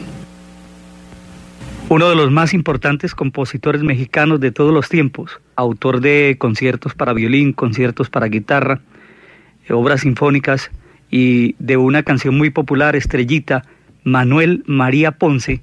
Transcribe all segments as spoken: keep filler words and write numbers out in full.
Uno de los más importantes compositores mexicanos de todos los tiempos, autor de conciertos para violín, conciertos para guitarra, obras sinfónicas y de una canción muy popular, Estrellita, Manuel María Ponce,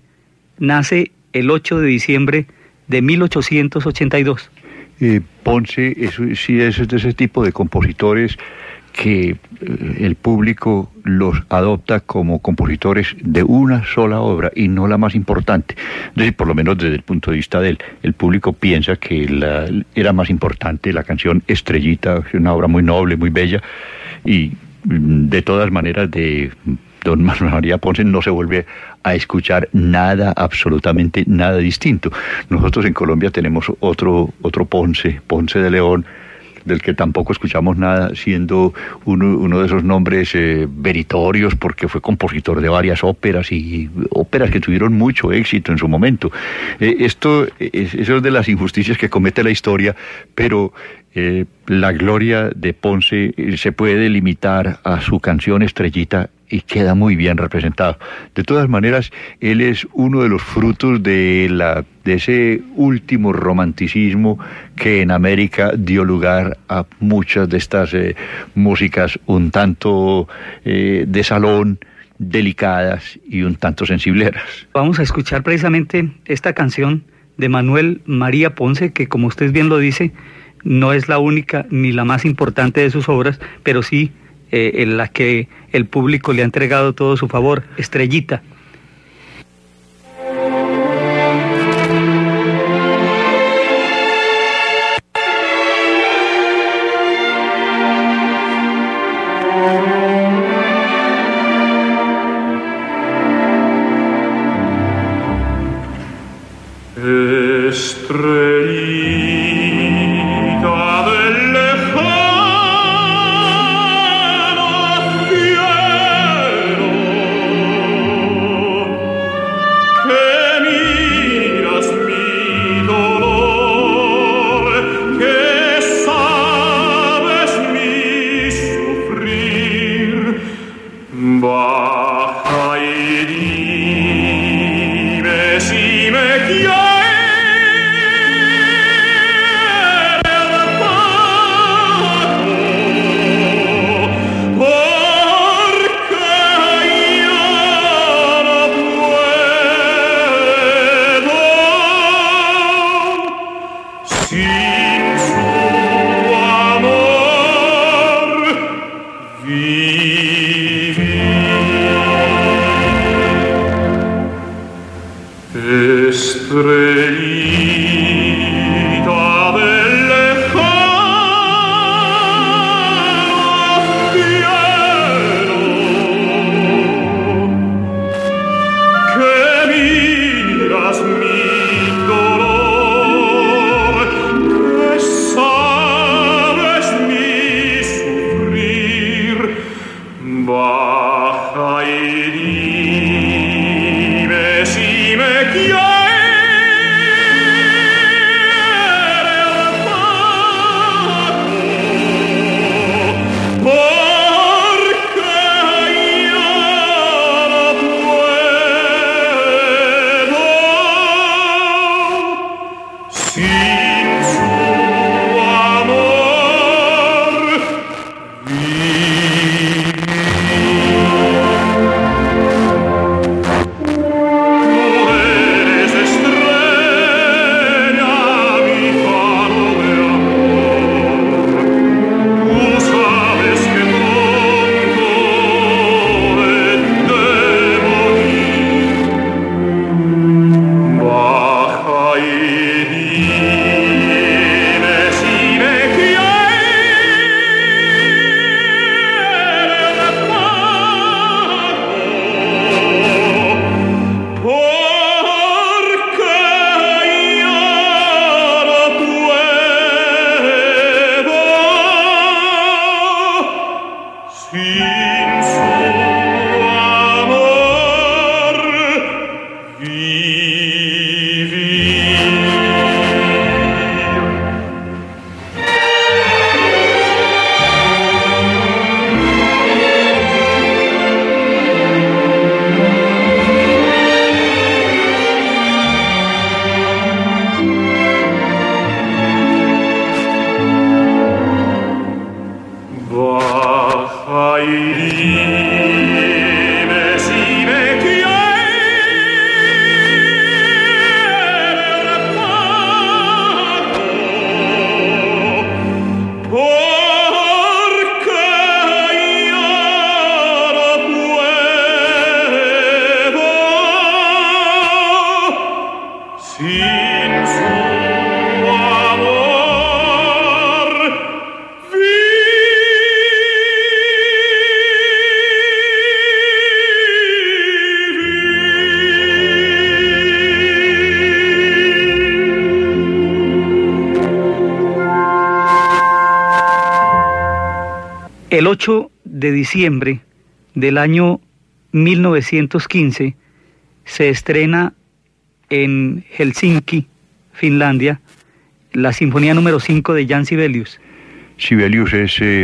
nace el ocho de diciembre de mil ochocientos ochenta y dos. Eh, Ponce es, sí es de ese tipo de compositores que eh, el público los adopta como compositores de una sola obra y no la más importante. Es decir, por lo menos desde el punto de vista de él, el público piensa que la, era más importante la canción Estrellita, una obra muy noble, muy bella, y de todas maneras de don Manuel María Ponce no se vuelve a escuchar nada, absolutamente nada distinto. Nosotros en Colombia tenemos otro, otro Ponce, Ponce de León, del que tampoco escuchamos nada, siendo uno, uno de esos nombres eh, meritorios, porque fue compositor de varias óperas y óperas que tuvieron mucho éxito en su momento. Eh, esto es, eso es de las injusticias que comete la historia, pero eh, la gloria de Ponce eh, se puede limitar a su canción Estrellita y queda muy bien representado. De todas maneras, él es uno de los frutos de, la, de ese último romanticismo que en América dio lugar a muchas de estas eh, músicas un tanto eh, de salón, delicadas y un tanto sensibleras. Vamos a escuchar precisamente esta canción de Manuel María Ponce, que como usted bien lo dice, no es la única ni la más importante de sus obras, pero sí Eh, en la que el público le ha entregado todo su favor, Estrellita. Tú eres El ocho de diciembre del año mil novecientos quince se estrena en Helsinki, Finlandia, la Sinfonía número cinco de Jan Sibelius. Sibelius es eh,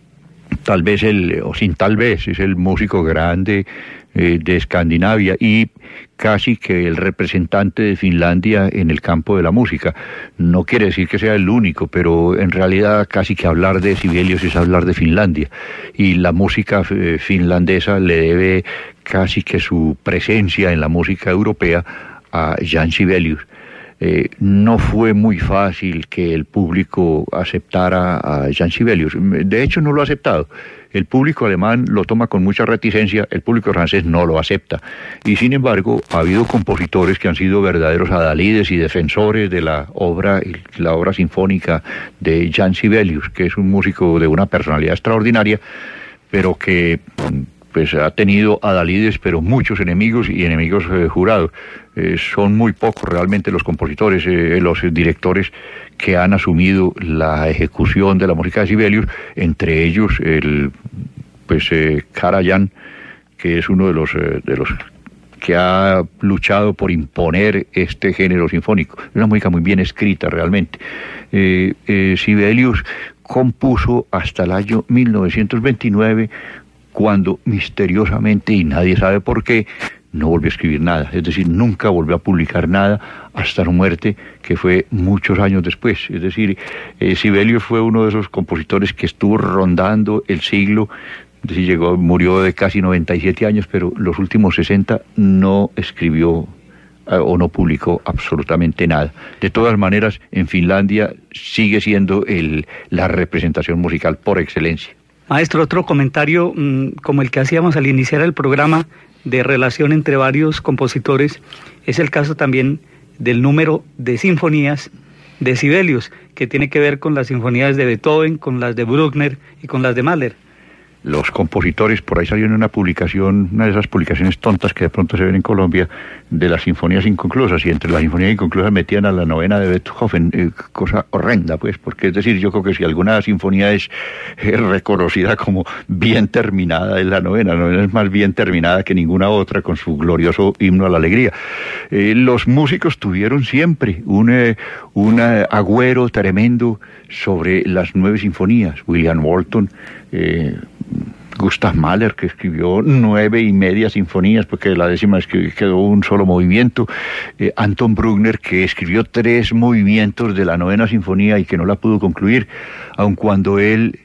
tal vez el, o sin tal vez, es el músico grande eh, de Escandinavia y casi que el representante de Finlandia en el campo de la música. No quiere decir que sea el único, pero en realidad casi que hablar de Sibelius es hablar de Finlandia. Y la música eh, finlandesa le debe casi que su presencia en la música europea a Jan Sibelius. Eh, no fue muy fácil que el público aceptara a Jan Sibelius. De hecho, no lo ha aceptado. El público alemán lo toma con mucha reticencia, el público francés no lo acepta. Y sin embargo, ha habido compositores que han sido verdaderos adalides y defensores de la obra, la obra sinfónica de Jan Sibelius, que es un músico de una personalidad extraordinaria, pero que pues ha tenido adalides, pero muchos enemigos y enemigos eh, jurados. Eh, son muy pocos realmente los compositores, eh, los directores que han asumido la ejecución de la música de Sibelius, entre ellos el pues eh, Karajan, que es uno de los eh, de los que ha luchado por imponer este género sinfónico. Es una música muy bien escrita realmente. Eh, eh, Sibelius compuso hasta el año mil novecientos veintinueve, cuando misteriosamente, y nadie sabe por qué, no volvió a escribir nada. Es decir, nunca volvió a publicar nada hasta su muerte, que fue muchos años después. Es decir, eh, Sibelius fue uno de esos compositores que estuvo rondando el siglo. Es decir, llegó, murió de casi noventa y siete años, pero los últimos sesenta no escribió eh, o no publicó absolutamente nada. De todas maneras, en Finlandia sigue siendo el, la representación musical por excelencia. Maestro, otro comentario mmm, como el que hacíamos al iniciar el programa de relación entre varios compositores es el caso también del número de sinfonías de Sibelius, que tiene que ver con las sinfonías de Beethoven, con las de Bruckner y con las de Mahler. Los compositores, por ahí salió en una publicación, una de esas publicaciones tontas que de pronto se ven en Colombia, de las sinfonías inconclusas, y entre las sinfonías inconclusas metían a la novena de Beethoven, eh, cosa horrenda, pues, porque es decir, yo creo que si alguna sinfonía es eh, reconocida como bien terminada, es la novena. La novena es más bien terminada que ninguna otra, con su glorioso himno a la alegría. Eh, los músicos tuvieron siempre un, eh, un eh, agüero tremendo sobre las nueve sinfonías. William Walton, eh, Gustav Mahler, que escribió nueve y media sinfonías, porque la décima quedó un solo movimiento. eh, Anton Bruckner, que escribió tres movimientos de la novena sinfonía y que no la pudo concluir, aun cuando él,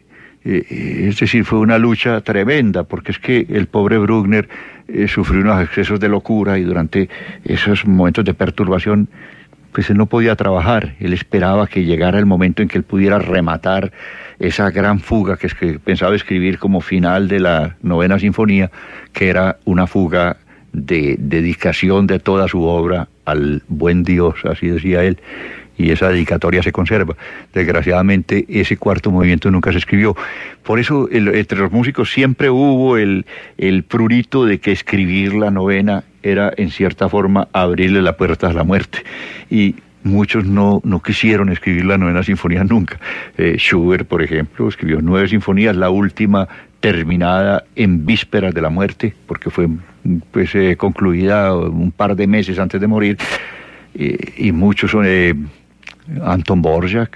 eh, es decir, fue una lucha tremenda, porque es que el pobre Bruckner eh, sufrió unos excesos de locura y durante esos momentos de perturbación pues él no podía trabajar. Él esperaba que llegara el momento en que él pudiera rematar esa gran fuga que, es que pensaba escribir como final de la novena sinfonía, que era una fuga de dedicación de toda su obra al buen Dios, así decía él, y esa dedicatoria se conserva. Desgraciadamente ese cuarto movimiento nunca se escribió. Por eso el, entre los músicos siempre hubo el, el prurito de que escribir la novena era en cierta forma abrirle la puerta a la muerte, y muchos no, no quisieron escribir la novena sinfonía nunca. eh, Schubert, por ejemplo, escribió nueve sinfonías, la última terminada en vísperas de la muerte, porque fue pues eh, concluida un par de meses antes de morir. eh, y muchos son eh, Anton Dvorak.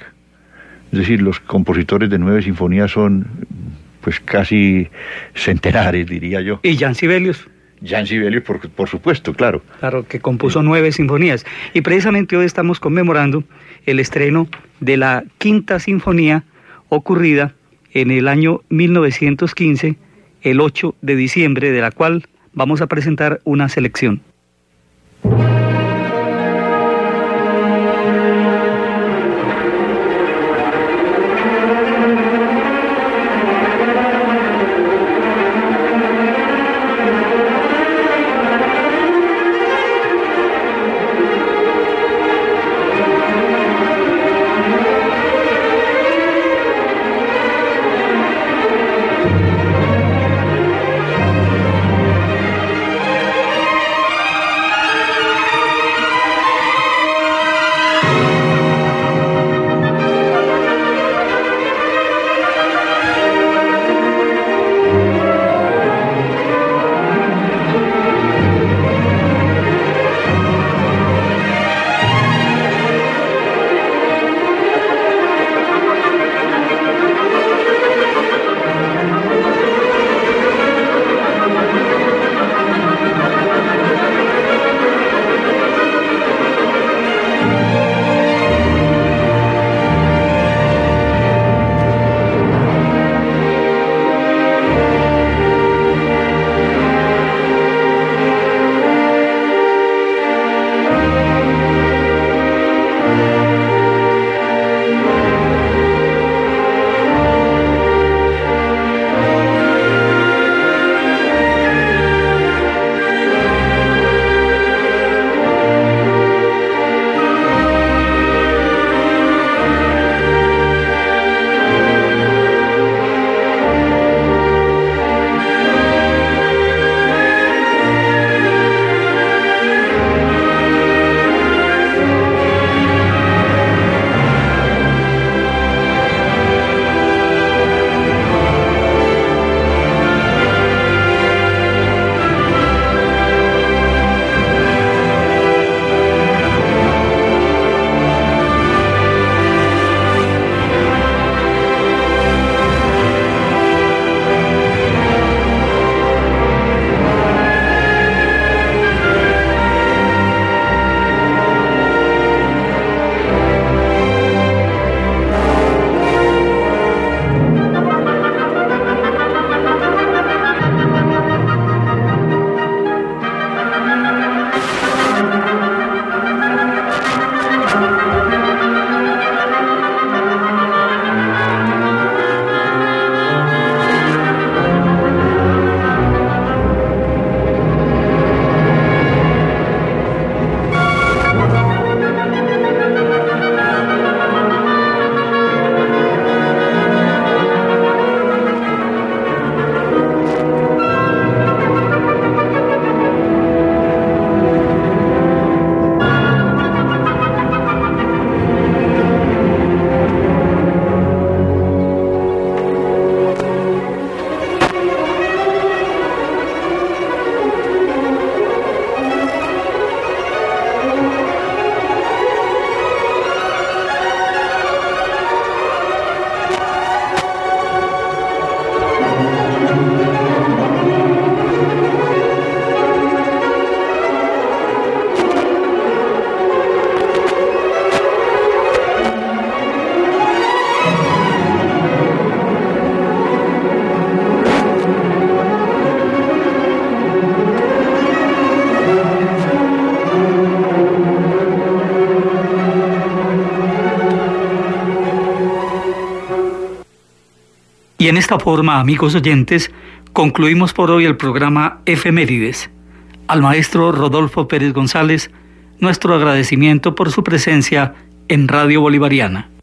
Es decir, los compositores de nueve sinfonías son pues casi centenares, diría yo. ¿Y Jan Sibelius? Jan Sibelius, por, por supuesto, claro. Claro, que compuso nueve sinfonías. Y precisamente hoy estamos conmemorando el estreno de la quinta sinfonía, ocurrida en el año mil novecientos quince, el ocho de diciembre, de la cual vamos a presentar una selección. Y en esta forma, amigos oyentes, concluimos por hoy el programa Efemérides. Al maestro Rodolfo Pérez González, nuestro agradecimiento por su presencia en Radio Bolivariana.